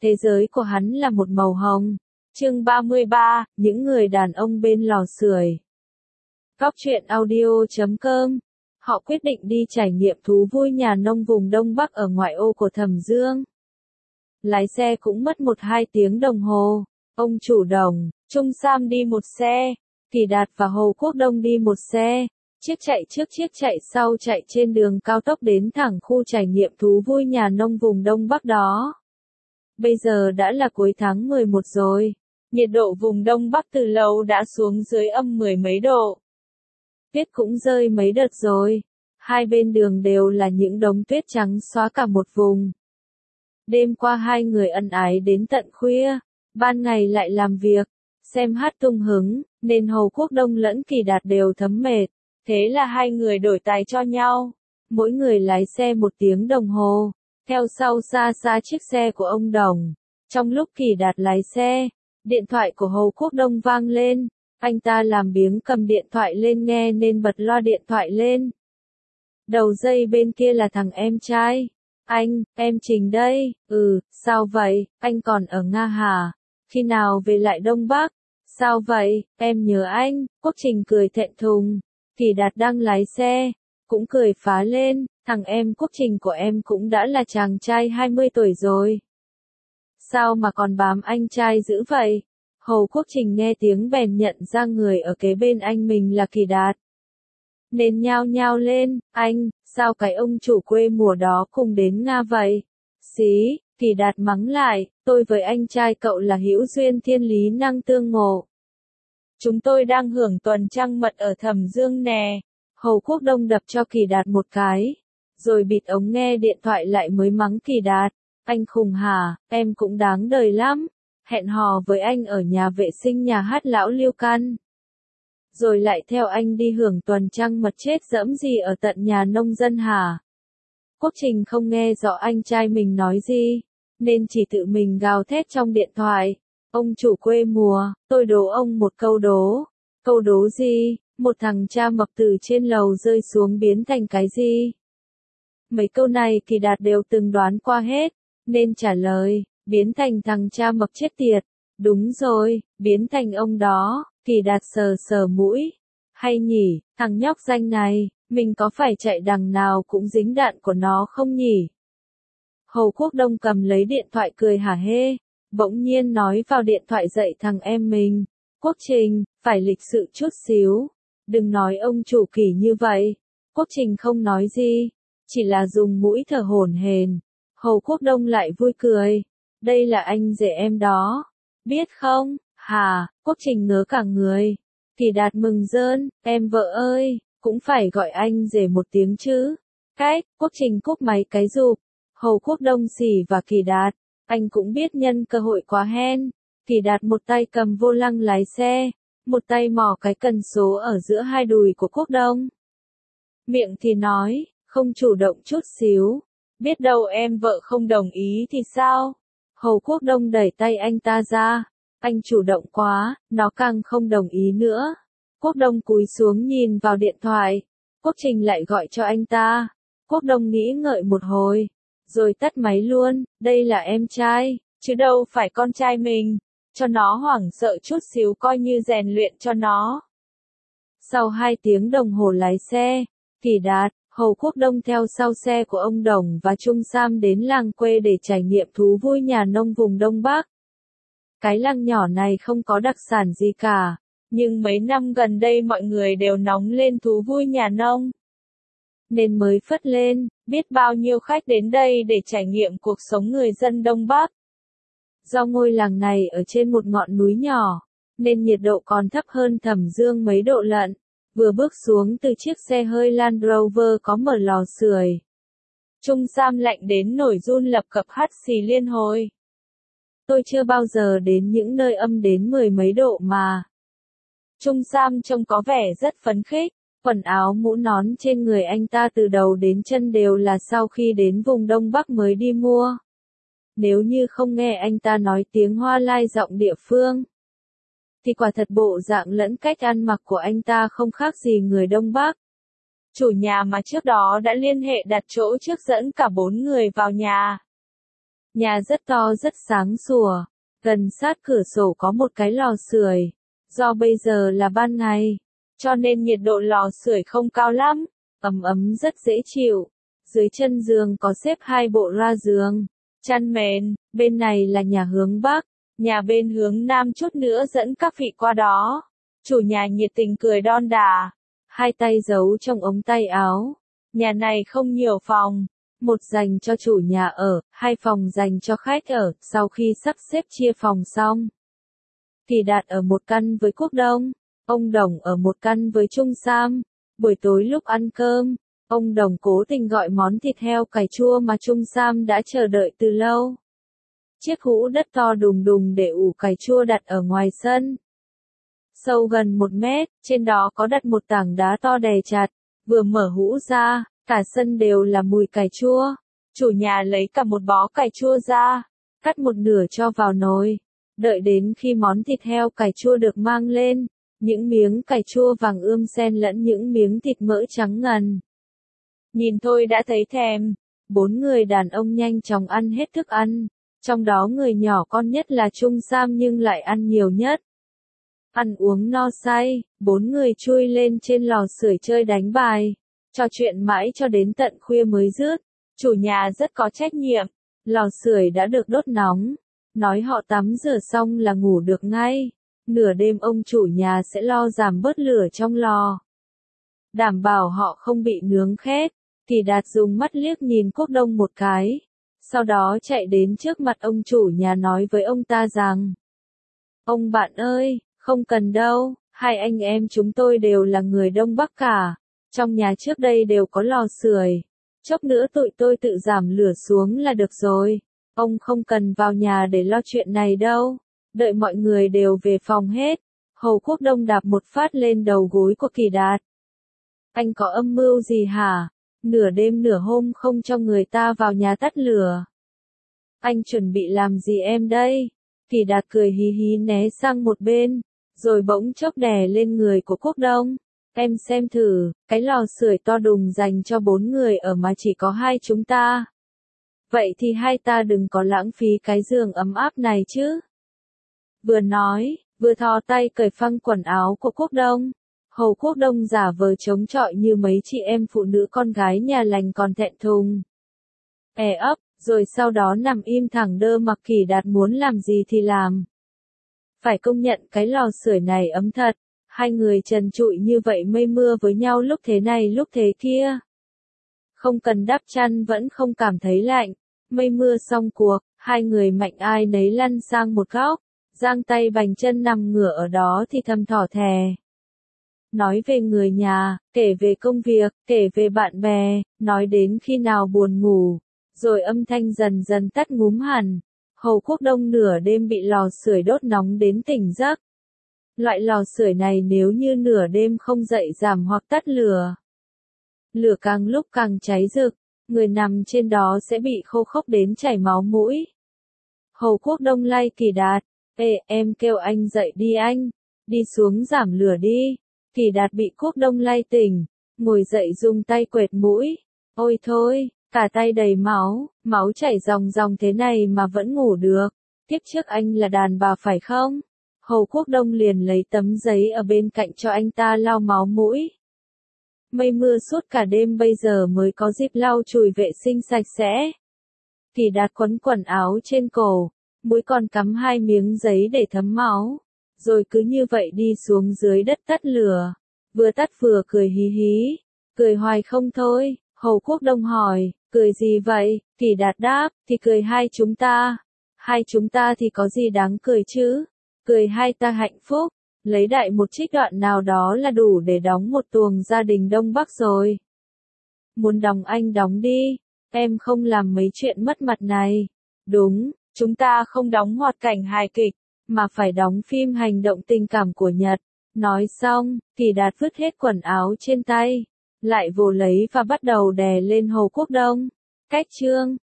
Thế giới của hắn là một màu hồng. Chương 33, những người đàn ông bên lò sưởi. Góc truyện audio.com. Họ quyết định đi trải nghiệm thú vui nhà nông vùng Đông Bắc ở ngoại ô của Thẩm Dương. Lái xe cũng mất 1-2 tiếng đồng hồ. Ông chủ Đồng, Trung Sam đi một xe, Kỳ Đạt và Hồ Quốc Đông đi một xe. Chiếc chạy trước chiếc chạy sau chạy trên đường cao tốc đến thẳng khu trải nghiệm thú vui nhà nông vùng Đông Bắc đó. Bây giờ đã là cuối tháng 11 rồi. Nhiệt độ vùng Đông Bắc từ lâu đã xuống dưới âm 10 mấy độ. Tuyết cũng rơi mấy đợt rồi. Hai bên đường đều là những đống tuyết trắng xóa cả một vùng. Đêm qua hai người ân ái đến tận khuya, ban ngày lại làm việc, xem hát tung hứng, nên Hồ Quốc Đông lẫn Kỳ Đạt đều thấm mệt. Thế là hai người đổi tài cho nhau. Mỗi người lái xe 1 tiếng đồng hồ, theo sau xa xa chiếc xe của ông Đồng. Trong lúc Kỳ Đạt lái xe, điện thoại của Hồ Quốc Đông vang lên. Anh ta làm biếng cầm điện thoại lên nghe nên bật loa điện thoại lên. Đầu dây bên kia là thằng em trai. Anh, em Trình đây. Sao vậy, anh còn ở Nga hả? Khi nào về lại Đông Bắc? Sao vậy, em nhớ anh. Quốc Trình cười thẹn thùng. Kỳ Đạt đang lái xe, cũng cười phá lên. Thằng em Quốc Trình của em cũng đã là chàng trai 20 tuổi rồi. Sao mà còn bám anh trai dữ vậy? Hồ Quốc Trình nghe tiếng bèn nhận ra người ở kế bên anh mình là Kỳ Đạt. Nên nhao nhao lên, anh, sao cái ông chủ quê mùa đó cùng đến Nga vậy? Xí, Kỳ Đạt mắng lại, tôi với anh trai cậu là hữu duyên thiên lý năng tương ngộ. Chúng tôi đang hưởng tuần trăng mật ở Thẩm Dương nè. Hồ Quốc Đông đập cho Kỳ Đạt một cái, rồi bịt ống nghe điện thoại lại mới mắng Kỳ Đạt. Anh khùng hả, em cũng đáng đời lắm. Hẹn hò với anh ở nhà vệ sinh nhà hát lão Liêu Căn. Rồi lại theo anh đi hưởng tuần trăng mật chết dẫm gì ở tận nhà nông dân hả? Quốc Trình không nghe rõ anh trai mình nói gì, nên chỉ tự mình gào thét trong điện thoại. Ông chủ quê mùa, tôi đố ông một câu đố. Câu đố gì? Một thằng cha mập từ trên lầu rơi xuống biến thành cái gì? Mấy câu này Kỳ Đạt đều từng đoán qua hết, nên trả lời, biến thành thằng cha mập chết tiệt. Đúng rồi, biến thành ông đó. Kỳ Đạt sờ sờ mũi. Hay nhỉ, thằng nhóc danh này, mình có phải chạy đằng nào cũng dính đạn của nó không nhỉ? Hồ Quốc Đông cầm lấy điện thoại cười hả hê, bỗng nhiên nói vào điện thoại dạy thằng em mình. Quốc Trình, phải lịch sự chút xíu. Đừng nói ông chủ Kỳ như vậy. Quốc Trình không nói gì, chỉ là dùng mũi thở hổn hển. Hồ Quốc Đông lại vui cười. Đây là anh rể em đó. Biết không? Hà, Quốc Trình ngớ cả người. Kỳ Đạt mừng rơn, em vợ ơi, cũng phải gọi anh rể một tiếng chứ. Cách, Quốc Trình cúp máy cái rụp. Hồ Quốc Đông xỉ và Kỳ Đạt, anh cũng biết nhân cơ hội quá hen. Kỳ Đạt một tay cầm vô lăng lái xe, một tay mò cái cần số ở giữa hai đùi của Quốc Đông. Miệng thì nói, không chủ động chút xíu. Biết đâu em vợ không đồng ý thì sao? Hồ Quốc Đông đẩy tay anh ta ra. Anh chủ động quá, nó càng không đồng ý nữa. Quốc Đông cúi xuống nhìn vào điện thoại. Quốc Trình lại gọi cho anh ta. Quốc Đông nghĩ ngợi một hồi, rồi tắt máy luôn. Đây là em trai, chứ đâu phải con trai mình. Cho nó hoảng sợ chút xíu coi như rèn luyện cho nó. Sau 2 tiếng đồng hồ lái xe, Kỳ Đạt, Hồ Quốc Đông theo sau xe của ông Đồng và Trung Sam đến làng quê để trải nghiệm thú vui nhà nông vùng Đông Bắc. Cái làng nhỏ này không có đặc sản gì cả, nhưng mấy năm gần đây mọi người đều nóng lên thú vui nhà nông. Nên mới phất lên, biết bao nhiêu khách đến đây để trải nghiệm cuộc sống người dân Đông Bắc. Do ngôi làng này ở trên một ngọn núi nhỏ, nên nhiệt độ còn thấp hơn Thẩm Dương mấy độ lận. Vừa bước xuống từ chiếc xe hơi Land Rover có mở lò sưởi, Trung Sam lạnh đến nổi run lập cập hắt xì liên hồi. Tôi chưa bao giờ đến những nơi âm đến 10 mấy độ mà. Trung Sam trông có vẻ rất phấn khích, quần áo mũ nón trên người anh ta từ đầu đến chân đều là sau khi đến vùng Đông Bắc mới đi mua. Nếu như không nghe anh ta nói tiếng Hoa Lai giọng địa phương, thì quả thật bộ dạng lẫn cách ăn mặc của anh ta không khác gì người Đông Bắc. Chủ nhà mà trước đó đã liên hệ đặt chỗ trước dẫn cả 4 người vào nhà. Nhà rất to rất sáng sủa, gần sát cửa sổ có một cái lò sưởi. Do bây giờ là ban ngày, cho nên nhiệt độ lò sưởi không cao lắm, ấm ấm rất dễ chịu. Dưới chân giường có xếp 2 bộ ra giường, chăn mền, bên này là nhà hướng Bắc, nhà bên hướng Nam chút nữa dẫn các vị qua đó. Chủ nhà nhiệt tình cười đon đả, hai tay giấu trong ống tay áo. Nhà này không nhiều phòng, một dành cho chủ nhà ở, 2 phòng dành cho khách ở. Sau khi sắp xếp chia phòng xong, Kỳ Đạt ở một căn với Quốc Đông, ông Đồng ở một căn với Trung Sam. Buổi tối lúc ăn cơm, ông Đồng cố tình gọi món thịt heo cải chua mà Trung Sam đã chờ đợi từ lâu. Chiếc hũ đất to đùng đùng để ủ cải chua đặt ở ngoài sân. Sâu gần 1 mét, trên đó có đặt một tảng đá to đè chặt. Vừa mở hũ ra, cả sân đều là mùi cải chua. Chủ nhà lấy cả một bó cải chua ra, cắt một nửa cho vào nồi. Đợi đến khi món thịt heo cải chua được mang lên, những miếng cải chua vàng ươm xen lẫn những miếng thịt mỡ trắng ngần. Nhìn thôi đã thấy thèm. 4 người đàn ông nhanh chóng ăn hết thức ăn, trong đó người nhỏ con nhất là Trung Sam nhưng lại ăn nhiều nhất. Ăn uống no say, 4 người chui lên trên lò sưởi chơi đánh bài, trò chuyện mãi cho đến tận khuya mới dứt. Chủ nhà rất có trách nhiệm, lò sưởi đã được đốt nóng, nói họ tắm rửa xong là ngủ được ngay. Nửa đêm ông chủ nhà sẽ lo giảm bớt lửa trong lò, đảm bảo họ không bị nướng khét. Kỳ Đạt dùng mắt liếc nhìn Quốc Đông một cái, sau đó chạy đến trước mặt ông chủ nhà nói với ông ta rằng: Ông bạn ơi, không cần đâu, 2 anh em chúng tôi đều là người Đông Bắc cả, trong nhà trước đây đều có lò sưởi, chốc nữa tụi tôi tự giảm lửa xuống là được rồi, ông không cần vào nhà để lo chuyện này đâu. Đợi mọi người đều về phòng hết, Hầu Quốc Đông đạp một phát lên đầu gối của Kỳ Đạt. Anh có âm mưu gì hả? Nửa đêm nửa hôm không cho người ta vào nhà tắt lửa. Anh chuẩn bị làm gì em đây? Kỳ Đạt cười hí hí né sang một bên, rồi bỗng chốc đè lên người của Quốc Đông. Em xem thử, cái lò sưởi to đùng dành cho 4 người ở mà chỉ có 2 chúng ta. Vậy thì hai ta đừng có lãng phí cái giường ấm áp này chứ. Vừa nói, vừa thò tay cởi phăng quần áo của Quốc Đông. Hầu Quốc Đông giả vờ chống chọi như mấy chị em phụ nữ con gái nhà lành còn thẹn thùng. Ấp, rồi sau đó nằm im thẳng đơ mặc Kỳ Đạt muốn làm gì thì làm. Phải công nhận cái lò sưởi này ấm thật, 2 người trần trụi như vậy mây mưa với nhau lúc thế này lúc thế kia. Không cần đắp chăn vẫn không cảm thấy lạnh, mây mưa xong cuộc, 2 người mạnh ai nấy lăn sang một góc, giang tay bành chân nằm ngửa ở đó thì thầm thỏ thè. Nói về người nhà, kể về công việc, kể về bạn bè, nói đến khi nào buồn ngủ, rồi âm thanh dần dần tắt ngúm hẳn. Hầu Quốc Đông nửa đêm bị lò sưởi đốt nóng đến tỉnh giấc. Loại lò sưởi này nếu như nửa đêm không dậy giảm hoặc tắt lửa, lửa càng lúc càng cháy rực, người nằm trên đó sẽ bị khô khốc đến chảy máu mũi. Hầu Quốc Đông lay Kỳ Đạt, em kêu anh dậy đi anh, đi xuống giảm lửa đi. Kỳ Đạt bị Quốc Đông lay tỉnh, ngồi dậy dùng tay quệt mũi. Ôi thôi, cả tay đầy máu, máu chảy ròng ròng thế này mà vẫn ngủ được. Tiếp trước anh là đàn bà phải không? Hầu Quốc Đông liền lấy tấm giấy ở bên cạnh cho anh ta lau máu mũi. Mây mưa suốt cả đêm bây giờ mới có dịp lau chùi vệ sinh sạch sẽ. Kỳ Đạt quấn quần áo trên cổ, mũi còn cắm 2 miếng giấy để thấm máu. Rồi cứ như vậy đi xuống dưới đất tắt lửa. Vừa tắt vừa cười hí hí. Cười hoài không thôi. Hầu Quốc Đông hỏi, cười gì vậy? Kỳ Đạt đáp, thì cười 2 chúng ta. 2 chúng ta thì có gì đáng cười chứ? Cười 2 ta hạnh phúc. Lấy đại một trích đoạn nào đó là đủ để đóng một tuồng gia đình Đông Bắc rồi. Muốn đóng anh đóng đi. Em không làm mấy chuyện mất mặt này. Đúng, chúng ta không đóng hoạt cảnh hài kịch, mà phải đóng phim hành động tình cảm của Nhật. Nói xong, Kỳ Đạt vứt hết quần áo trên tay, lại vồ lấy và bắt đầu đè lên Hầu Quốc Đông. Cách chương